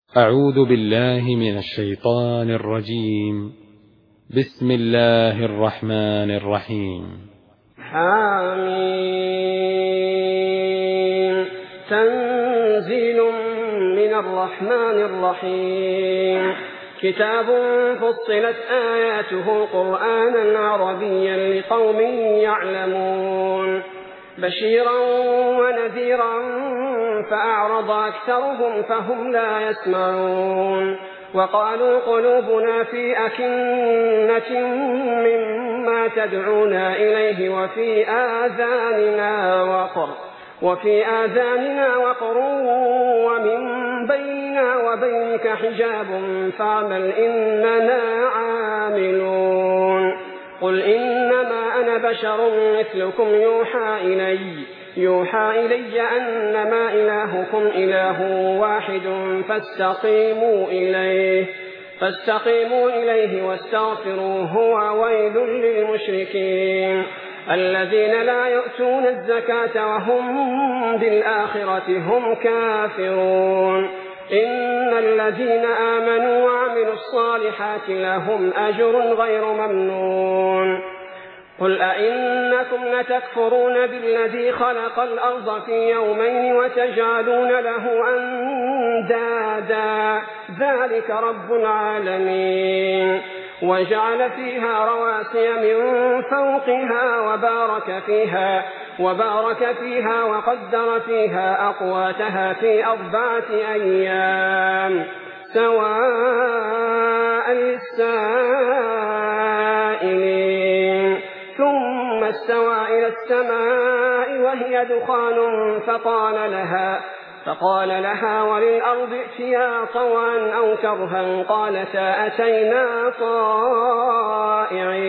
أعوذ بالله من الشيطان الرجيم. بسم الله الرحمن الرحيم. حميم. تنزيل من الرحمن الرحيم. كتاب فصلت آياته قرآنا عربيا لقوم يعلمون بشيرا ونذيرا فأعرض أكثرهم فهم لا يسمعون وقالوا قلوبنا في أكنة مما تدعونا إليه وفي آذاننا وقر ومن بيننا وبينك حجاب فاعمل إننا عاملون. قل إنما أنا بشر مثلكم يوحى إلي أنما إلهكم إله واحد فاستقيموا إليه واستغفروه وويل للمشركين الذين لا يؤتون الزكاة وهم بالآخرة هم كافرون. إن الذين آمنوا وعملوا الصالحات لهم أجر غير ممنون. قل أئنكم لتكفرون بالذي خلق الأرض في يومين وتجعلون له أندادا ذلك رب العالمين. وجعل فيها رواسي من فوقها وبارك فيها وقدر فيها أقواتها في 4 أيام سواء للسائلين. ثم استوى إلى السماء وهي دخان فقال لها وللأرض ائتيا طوعا أو كرها قالتا أتينا طائعين.